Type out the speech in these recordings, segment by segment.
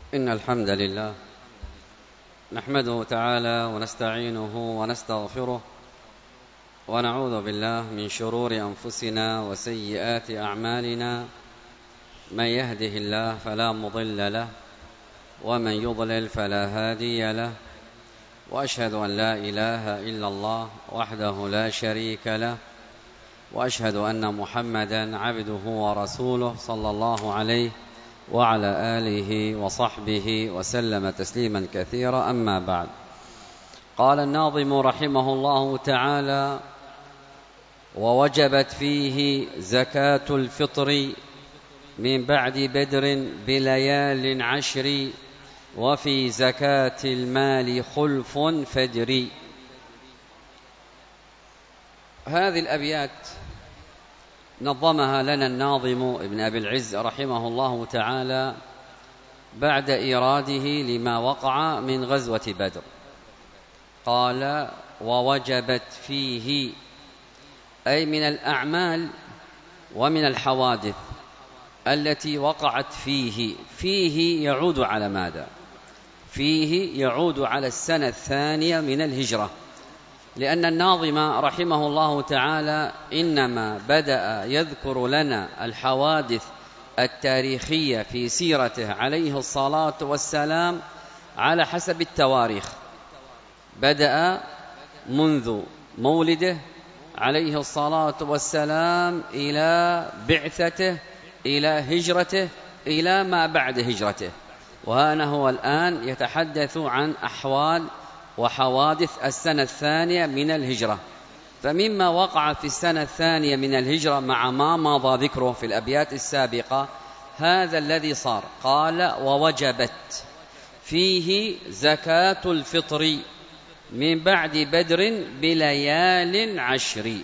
إن الحمد لله نحمده تعالى ونستعينه ونستغفره ونعوذ بالله من شرور أنفسنا وسيئات أعمالنا. من يهده الله فلا مضل له ومن يضلل فلا هادي له، وأشهد أن لا إله إلا الله وحده لا شريك له، وأشهد أن محمدا عبده ورسوله صلى الله عليه وعلى آله وصحبه وسلم تسليما كثيرا. أما بعد، قال الناظم رحمه الله تعالى: ووجبت فيه زكاة الفطر من بعد بدر بليال عشر، وفي زكاة المال خلف فدري. هذه الأبيات نظمها لنا الناظم ابن أبي العز رحمه الله تعالى بعد إيراده لما وقع من غزوة بدر. قال: ووجبت فيه، أي من الأعمال ومن الحوادث التي وقعت فيه يعود على ماذا؟ فيه يعود على السنة الثانية من الهجرة، لأن الناظم رحمه الله تعالى إنما بدأ يذكر لنا الحوادث التاريخية في سيرته عليه الصلاة والسلام على حسب التواريخ. بدأ منذ مولده عليه الصلاة والسلام إلى بعثته إلى هجرته إلى ما بعد هجرته، وهنا هو الآن يتحدث عن أحوال وحوادث السنة الثانية من الهجرة. فمما وقع في السنة الثانية من الهجرة مع ما مضى ذكره في الأبيات السابقة هذا الذي صار. قال: ووجبت فيه زكاة الفطر من بعد بدر بليال عشر،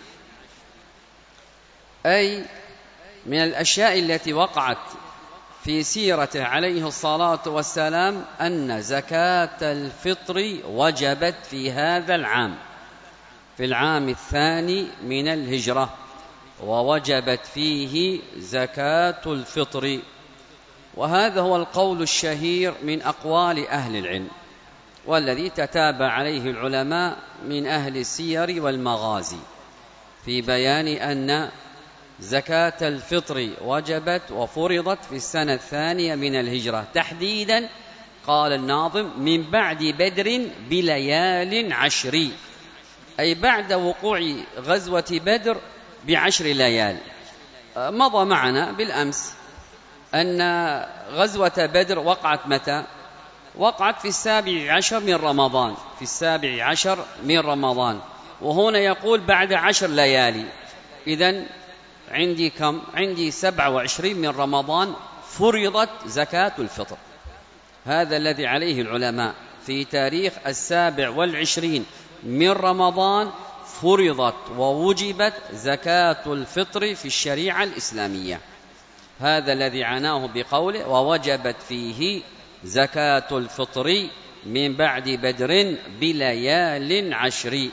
أي من الأشياء التي وقعت في سيرته عليه الصلاة والسلام أن زكاة الفطر وجبت في هذا العام، في العام الثاني من الهجرة. ووجبت فيه زكاة الفطر، وهذا هو القول الشهير من أقوال أهل العلم، والذي تتابع عليه العلماء من أهل السير والمغازي في بيان أن زكاة الفطر وجبت وفرضت في السنة الثانية من الهجرة. تحديدا قال الناظم: من بعد بدر بليال عشر، أي بعد وقوع غزوة بدر ب10 ليال. مضى معنا بالأمس أن غزوة بدر وقعت متى؟ وقعت في 17 من رمضان، في 17 من رمضان، وهنا يقول بعد 10 ليالي. إذن عندي كم؟ عندي 27 من رمضان فرضت زكاة الفطر. هذا الذي عليه العلماء في تاريخ 27 من رمضان فرضت ووجبت زكاة الفطر في الشريعة الإسلامية. هذا الذي عناه بقوله: ووجبت فيه زكاة الفطر من بعد بدر بليال عشر.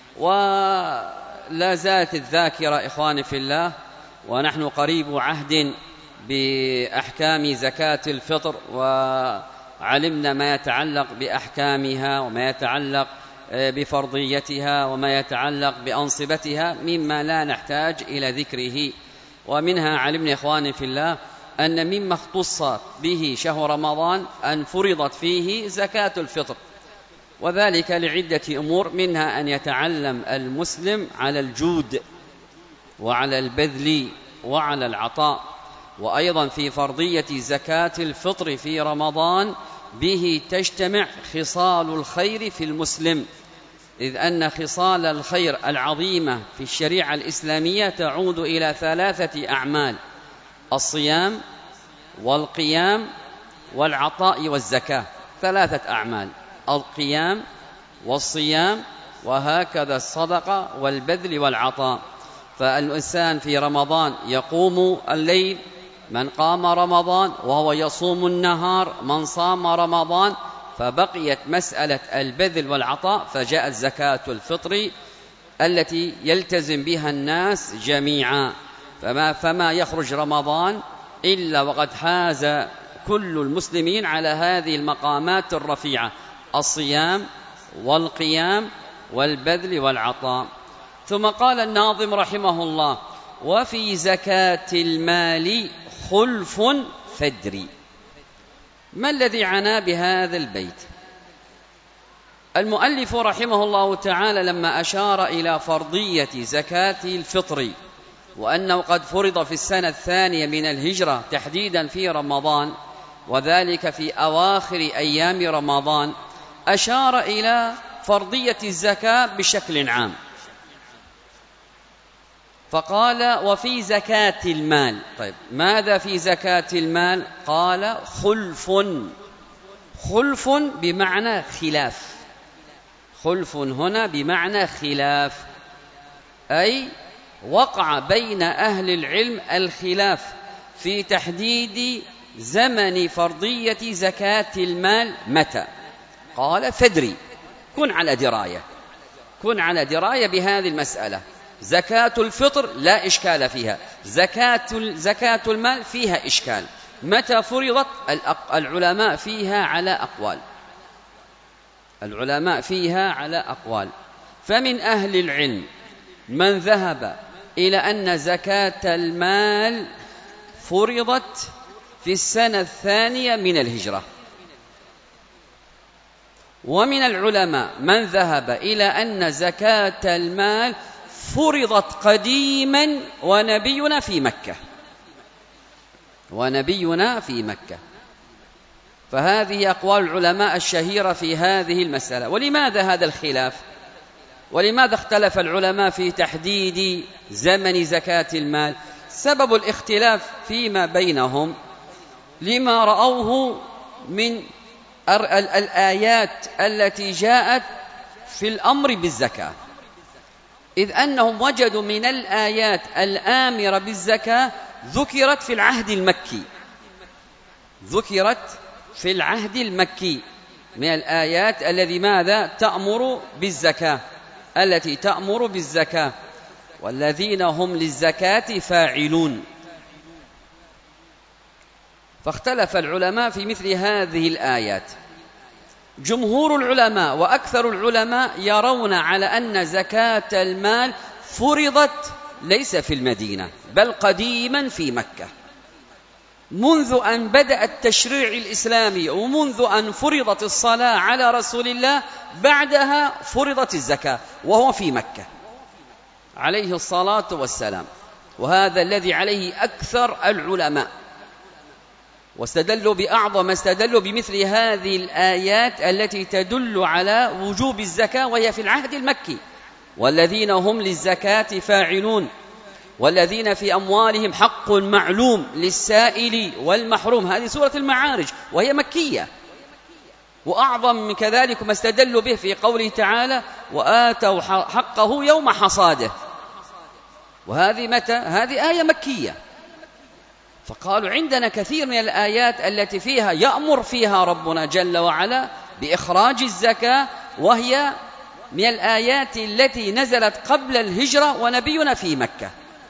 ولا زالت الذاكرة إخواني في الله، ونحن قريب عهد بأحكام زكاة الفطر، وعلمنا ما يتعلق بأحكامها وما يتعلق بفرضيتها وما يتعلق بأنصبتها مما لا نحتاج إلى ذكره. ومنها علمنا إخواني في الله أن مما اختص به شهر رمضان أن فرضت فيه زكاة الفطر، وذلك لعدة أمور، منها أن يتعلم المسلم على الجود وعلى البذل وعلى العطاء. وأيضا في فرضية زكاة الفطر في رمضان به تجتمع خصال الخير في المسلم، إذ أن خصال الخير العظيمة في الشريعة الإسلامية تعود إلى 3 أعمال: الصيام والقيام والعطاء والزكاة. 3 أعمال: القيام والصيام وهكذا الصدقة والبذل والعطاء. فالإنسان في رمضان يقوم الليل من قام رمضان، وهو يصوم النهار من صام رمضان. فبقيت مسألة البذل والعطاء، فجاءت زكاة الفطر التي يلتزم بها الناس جميعا. فما يخرج رمضان إلا وقد حاز كل المسلمين على هذه المقامات الرفيعة: الصيام والقيام والبذل والعطاء. ثم قال الناظم رحمه الله: وفي زكاة المال خلف فدري. ما الذي عنى بهذا البيت؟ المؤلف رحمه الله تعالى لما أشار إلى فرضية زكاة الفطر وأنه قد فرض في السنة الثانية من الهجرة تحديدا في رمضان، وذلك في أواخر أيام رمضان، أشار إلى فرضية الزكاة بشكل عام، فقال: وفي زكاة المال. طيب، ماذا في زكاة المال؟ قال: خلف. خلف بمعنى خلاف. خلف هنا بمعنى خلاف، أي وقع بين أهل العلم الخلاف في تحديد زمن فرضية زكاة المال متى. قال: فدري، كن على دراية، كن على دراية بهذه المسألة. زكاة الفطر لا إشكال فيها، زكاة المال فيها إشكال. متى فرضت؟ العلماء فيها على أقوال، العلماء فيها على أقوال. فمن أهل العلم من ذهب إلى أن زكاة المال فرضت في السنة الثانية من الهجرة، ومن العلماء من ذهب إلى أن زكاة المال فرضت قديما ونبينا في مكة، ونبينا في مكة. فهذه أقوال العلماء الشهيرة في هذه المسألة. ولماذا هذا الخلاف؟ ولماذا اختلف العلماء في تحديد زمن زكاة المال؟ سبب الاختلاف فيما بينهم لما رأوه من الآيات التي جاءت في الأمر بالزكاة، إذ أنهم وجدوا من الآيات الآمرة بالزكاة ذكرت في العهد المكي، ذكرت في العهد المكي من الآيات الذي ماذا؟ تأمر بالزكاة، التي تأمر بالزكاة: والذين هم للزكاة فاعلون. فاختلف العلماء في مثل هذه الآيات. جمهور العلماء وأكثر العلماء يرون على أن زكاة المال فرضت ليس في المدينة بل قديما في مكة، منذ أن بدأ التشريع الإسلامي ومنذ أن فرضت الصلاة على رسول الله، بعدها فرضت الزكاة وهو في مكة عليه الصلاة والسلام. وهذا الذي عليه أكثر العلماء، واستدلوا بأعظم ما استدلوا بمثل هذه الآيات التي تدل على وجوب الزكاة وهي في العهد المكي: والذين هم للزكاة فاعلون، والذين في أموالهم حق معلوم للسائل والمحروم. هذه سورة المعارج وهي مكية. وأعظم من كذلك ما استدلوا به في قوله تعالى: وآتوا حقه يوم حصاده. وهذه متى؟ هذه آية مكية. فقالوا عندنا كثير من الآيات التي فيها يأمر فيها ربنا جل وعلا بإخراج الزكاة، وهي من الآيات التي نزلت قبل الهجرة ونبينا في مكة.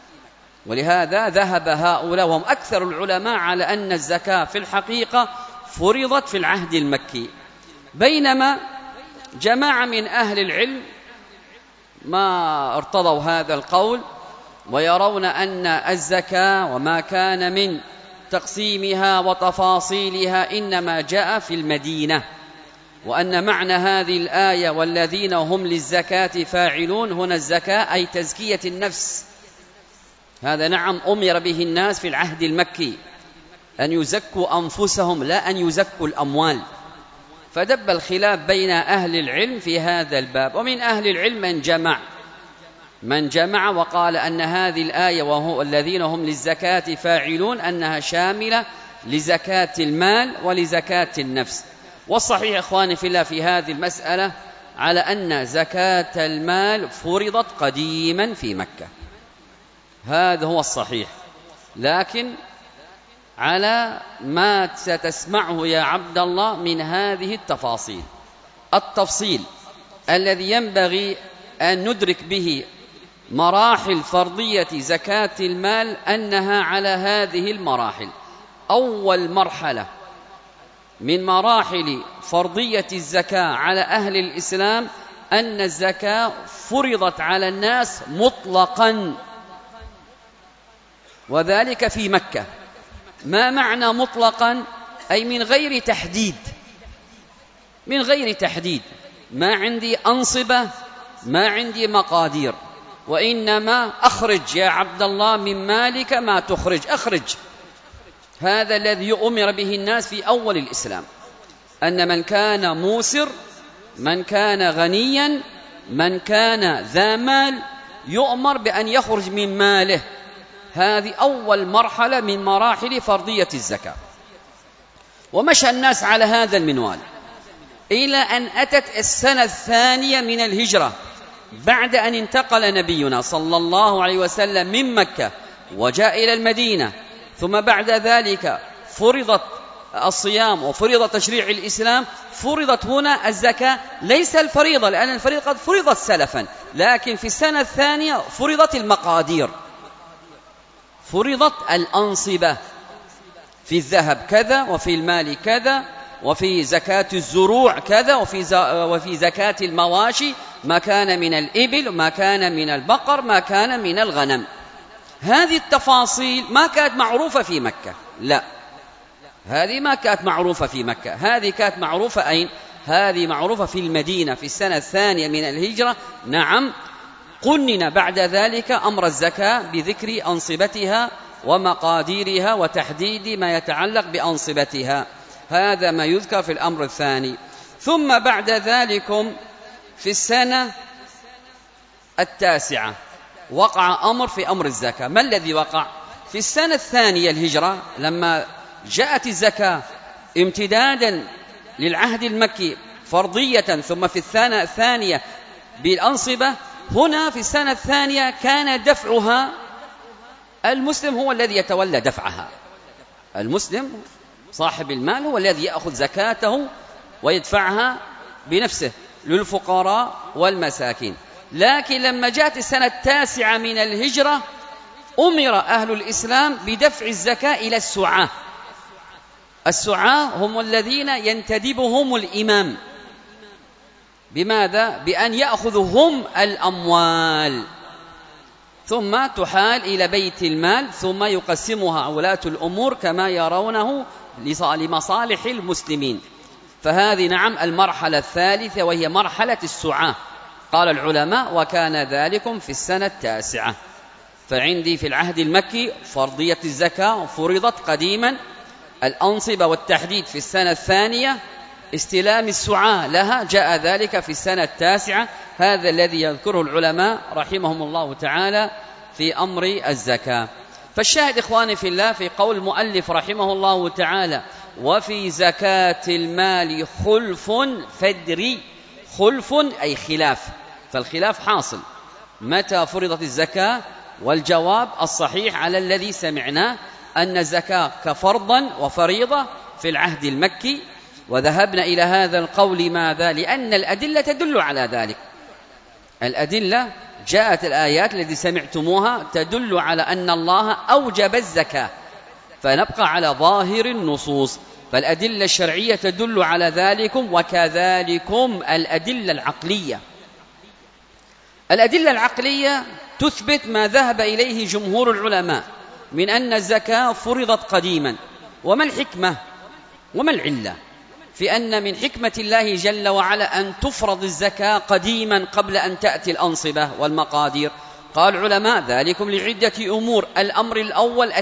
ولهذا ذهب هؤلاء وهم أكثر العلماء على أن الزكاة في الحقيقة فرضت في العهد المكي، بينما جماعة من أهل العلم ما ارتضوا هذا القول، ويرون أن الزكاة وما كان من تقسيمها وتفاصيلها إنما جاء في المدينة، وأن معنى هذه الآية والذين هم للزكاة فاعلون هنا الزكاة أي تزكية النفس. هذا نعم أمر به الناس في العهد المكي أن يزكوا أنفسهم لا أن يزكوا الأموال. فدب الخلاف بين أهل العلم في هذا الباب، ومن أهل العلم من جمع وقال أن هذه الآية وهو الذين هم للزكاة فاعلون أنها شاملة لزكاة المال ولزكاة النفس. والصحيح إخواني في الله في هذه المسألة على أن زكاة المال فرضت قديما في مكة، هذا هو الصحيح. لكن على ما ستسمعه يا عبد الله من هذه التفاصيل، التفصيل الذي ينبغي أن ندرك به مراحل فرضية زكاة المال أنها على هذه المراحل. أول مرحلة من مراحل فرضية الزكاة على أهل الإسلام أن الزكاة فرضت على الناس مطلقا، وذلك في مكة. ما معنى مطلقا؟ أي من غير تحديد، من غير تحديد. ما عندي أنصبة، ما عندي مقادير، وإنما أخرج يا عبد الله من مالك ما تخرج، أخرج. هذا الذي أمر به الناس في أول الإسلام، أن من كان موسر، من كان غنيا، من كان ذا مال يؤمر بأن يخرج من ماله. هذه أول مرحلة من مراحل فرضية الزكاة. ومشى الناس على هذا المنوال إلى أن أتت السنة الثانية من الهجرة، بعد أن انتقل نبينا صلى الله عليه وسلم من مكة وجاء إلى المدينة، ثم بعد ذلك فرضت الصيام وفرض تشريع الإسلام. فرضت هنا الزكاة، ليس الفريضة، لأن الفريضة قد فرضت سلفا، لكن في السنة الثانية فرضت المقادير، فرضت الأنصبة، في الذهب كذا، وفي المال كذا، وفي زكاة الزروع كذا، وفي زكاة المواشي ما كان من الإبل، ما كان من البقر، ما كان من الغنم. هذه التفاصيل ما كانت معروفة في مكة، لا، هذه ما كانت معروفة في مكة، هذه كانت معروفة أين؟ هذه معروفة في المدينة في السنة الثانية من الهجرة. نعم، قنن بعد ذلك أمر الزكاة بذكر أنصبتها ومقاديرها وتحديد ما يتعلق بأنصبتها. هذا ما يذكر في الأمر الثاني. ثم بعد ذلك في السنة التاسعة وقع أمر في أمر الزكاة. ما الذي وقع؟ في السنة الثانية الهجرة لما جاءت الزكاة امتدادا للعهد المكي فرضية، ثم في السنة الثانية بالأنصبة، هنا في السنة الثانية كان دفعها المسلم هو الذي يتولى دفعها. المسلم صاحب المال هو الذي يأخذ زكاته ويدفعها بنفسه للفقراء والمساكين. لكن لما جاءت السنة التاسعة من الهجرة أمر أهل الإسلام بدفع الزكاة إلى السعاة. السعاة هم الذين ينتدبهم الإمام، بماذا؟ بأن يأخذوا هم الأموال ثم تحال إلى بيت المال، ثم يقسمها ولاة الأمور كما يرونه لمصالح المسلمين. فهذه نعم المرحلة الثالثة، وهي مرحلة السعاة. قال العلماء: وكان ذلكم في السنة التاسعة. فعندي في العهد المكي فرضية الزكاة فرضت قديما، الأنصبة والتحديد في السنة الثانية، استلام السعاة لها جاء ذلك في السنة التاسعة. هذا الذي يذكره العلماء رحمهم الله تعالى في أمر الزكاة. فالشاهد إخواني في الله في قول المؤلف رحمه الله تعالى: وفي زكاة المال خلف فادري. خلف أي خلاف، فالخلاف حاصل متى فرضت الزكاة. والجواب الصحيح على الذي سمعناه أن الزكاة كفرضا وفريضة في العهد المكي. وذهبنا إلى هذا القول ماذا؟ لأن الأدلة تدل على ذلك. الأدلة جاءت الآيات التي سمعتموها تدل على أن الله أوجب الزكاة، فنبقى على ظاهر النصوص. فالأدلة الشرعية تدل على ذلكم، وكذلكم الأدلة العقلية. الأدلة العقلية تثبت ما ذهب إليه جمهور العلماء من أن الزكاة فرضت قديما. وما الحكمة وما العلة في أن من حكمة الله جل وعلا أن تفرض الزكاة قديما قبل أن تأتي الأنصبة والمقادير؟ قال العلماء: ذلكم لعدة أمور. الأمر الأول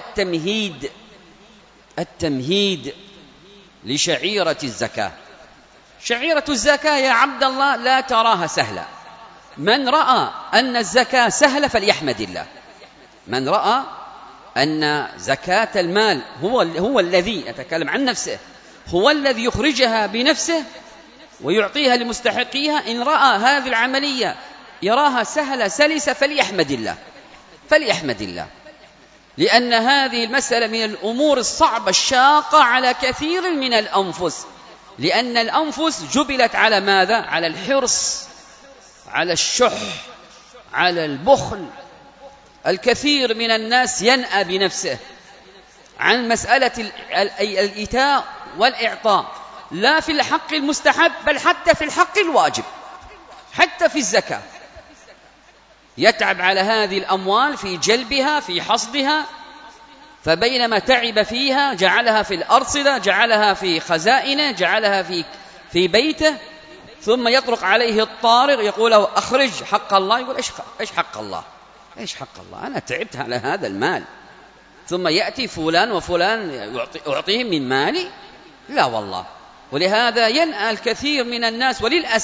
التمهيد لشعيرة الزكاة. شعيرة الزكاة يا عبد الله لا تراها سهلة. من رأى أن الزكاة سهلة فليحمد الله. من رأى أن زكاة المال هو الذي يتكلم عن نفسه، هو الذي يخرجها بنفسه ويعطيها لمستحقيها، إن رأى هذه العملية يراها سهلة سلسة فليحمد الله، لأن هذه المسألة من الأمور الصعبة الشاقة على كثير من الأنفس، لأن الأنفس جبلت على ماذا؟ على الحرص، على الشح، على البخل. الكثير من الناس ينأى بنفسه عن مسألة الإيتاء والإعطاء، لا في الحق المستحب بل حتى في الحق الواجب، حتى في الزكاة يتعب على هذه الأموال في جلبها في حصدها، فبينما تعب فيها جعلها في الأرصدة، جعلها في خزائنه، جعلها في بيته، ثم يطرق عليه الطارق يقول له أخرج حق الله، يقول إيش حق الله؟ إيش حق الله؟ أنا تعبت على هذا المال، ثم يأتي فلان وفلان أعطيهم من مالي؟ لا والله. ولهذا ينأى الكثير من الناس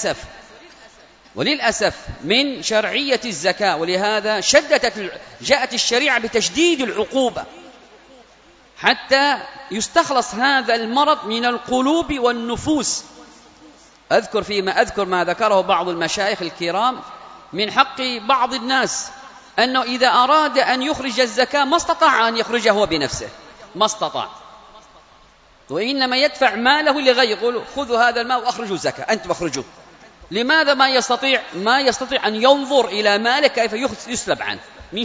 وللأسف من شرعية الزكاة، ولهذا جاءت الشريعة بتشديد العقوبة حتى يستخلص هذا المرض من القلوب والنفوس. أذكر ما ذكره بعض المشايخ الكرام من حق بعض الناس، أنه إذا أراد أن يخرج الزكاة ما استطاع أن يخرجه هو بنفسه، ما استطاع، وإنما يدفع ماله لغيره، يقول خذوا هذا المال وأخرجوا زكاة، أنتم أخرجوا. لماذا ما يستطيع أن ينظر إلى ماله كيف يسلب عنه من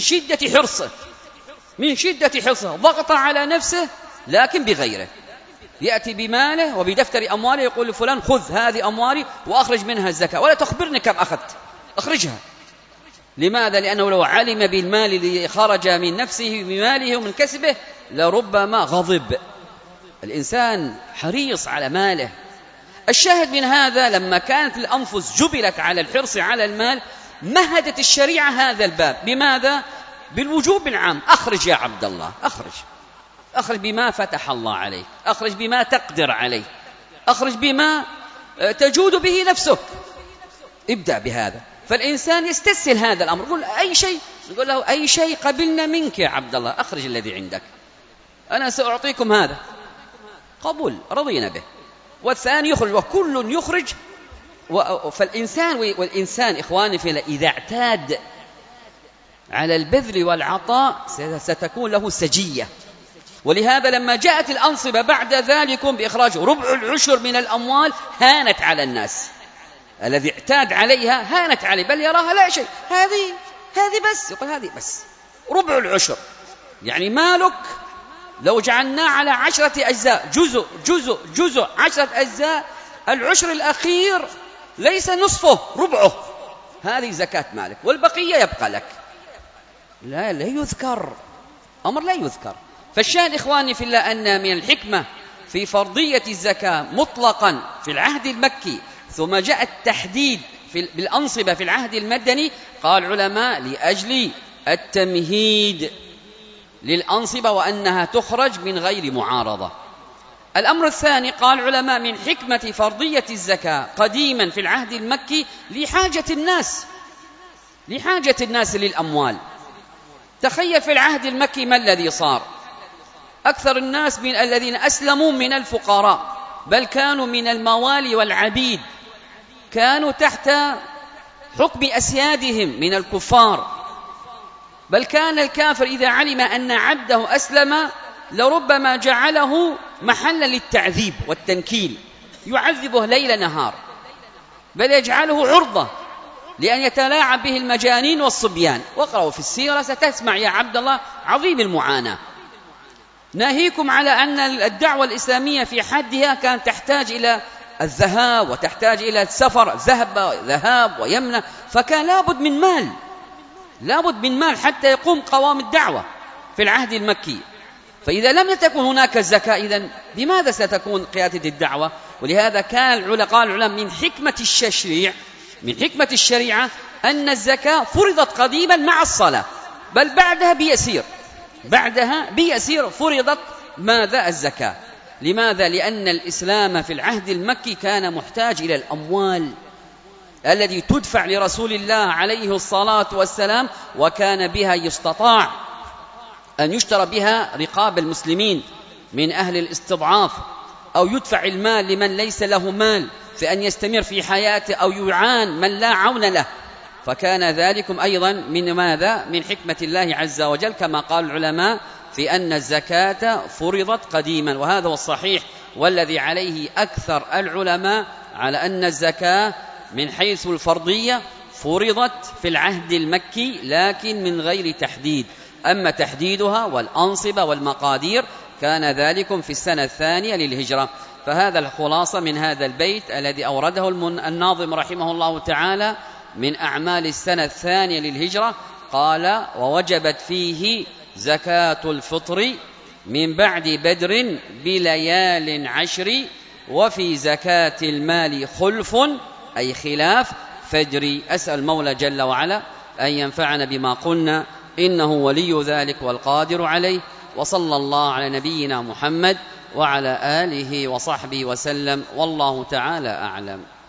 شدة حرصه ضغط على نفسه، لكن بغيره يأتي بماله وبدفتر أمواله يقول لفلان خذ هذه أموالي وأخرج منها الزكاة، ولا تخبرني كم أخذت، أخرجها. لماذا؟ لأنه لو علم بالمال الذي خرج من نفسه بماله ومن كسبه لربما غضب. الإنسان حريص على ماله. الشاهد من هذا لما كانت الأنفس جبلت على الحرص على المال مهدت الشريعة هذا الباب. بماذا؟ بالوجوب العام. أخرج يا عبد الله، أخرج بما فتح الله عليك، أخرج بما تقدر عليه، أخرج بما تجود به نفسك، ابدأ بهذا. فالإنسان يستسهل هذا الأمر، يقول له أي شيء قبلنا منك يا عبد الله، أخرج الذي عندك، أنا سأعطيكم هذا. قبول، رضينا به. والثاني يخرج، وكل يخرج. والإنسان إخواني في الله إذا اعتاد على البذل والعطاء ستكون له سجية. ولهذا لما جاءت الأنصبة بعد ذلك بإخراج ربع العشر من الأموال هانت على الناس، الذي اعتاد عليها هانت عليه، بل يراها لا شيء، هذه بس، يقول هذه بس ربع العشر. يعني مالك لو جعلناه على 10 أجزاء، جزء 10 أجزاء، العشر الأخير ليس نصفه، ربعه، هذه زكاة مالك، والبقية يبقى لك. لا يذكر، أمر لا يذكر. فالشاهد إخواني في الله أن من الحكمة في فرضية الزكاة مطلقا في العهد المكي، ثم جاء التحديد بالأنصبة في العهد المدني، قال العلماء لأجل التمهيد للأنصبة وأنها تخرج من غير معارضة. الأمر الثاني قال العلماء من حكمة فرضية الزكاة قديما في العهد المكي لحاجة الناس للأموال. تخيل في العهد المكي ما الذي صار؟ أكثر الناس من الذين أسلموا من الفقراء، بل كانوا من الموالي والعبيد، كانوا تحت حكم أسيادهم من الكفار، بل كان الكافر إذا علم أن عبده أسلم لربما جعله محلا للتعذيب والتنكيل، يعذبه ليل نهار، بل يجعله عرضة لأن يتلاعب به المجانين والصبيان. واقرأوا في السيرة ستسمع يا عبد الله عظيم المعاناة. ناهيكم على أن الدعوة الإسلامية في حدها كانت تحتاج إلى الذهاب وتحتاج إلى السفر، ذهاب ويمنى، فكان لابد من مال حتى يقوم قوام الدعوة في العهد المكي. فإذا لم تكن هناك الزكاة إذن بماذا ستكون قيادة الدعوة؟ ولهذا قال العلماء من حكمة الشريعة أن الزكاة فرضت قديما مع الصلاة، بل بعدها بيسير فرضت ماذا؟ الزكاة. لماذا؟ لأن الإسلام في العهد المكي كان محتاج إلى الأموال التي تدفع لرسول الله عليه الصلاة والسلام، وكان بها يستطاع أن يشترى بها رقاب المسلمين من أهل الاستضعاف، أو يدفع المال لمن ليس له مال في أن يستمر في حياته، أو يعان من لا عون له. فكان ذلكم أيضا من ماذا؟ من حكمة الله عز وجل، كما قال العلماء في أن الزكاة فرضت قديما. وهذا هو الصحيح والذي عليه أكثر العلماء، على أن الزكاة من حيث الفرضية فرضت في العهد المكي لكن من غير تحديد. أما تحديدها والأنصبة والمقادير كان ذلك في السنة الثانية للهجرة. فهذا الخلاصة من هذا البيت الذي أورده الناظم رحمه الله تعالى من أعمال السنة الثانية للهجرة. قال: ووجبت فيه زكاة الفطر من بعد بدر بليال 10، وفي زكاة المال خلف أي خلاف فجري. أسأل المولى جل وعلا أن ينفعنا بما قلنا، إنه ولي ذلك والقادر عليه. وصلى الله على نبينا محمد وعلى آله وصحبه وسلم، والله تعالى أعلم.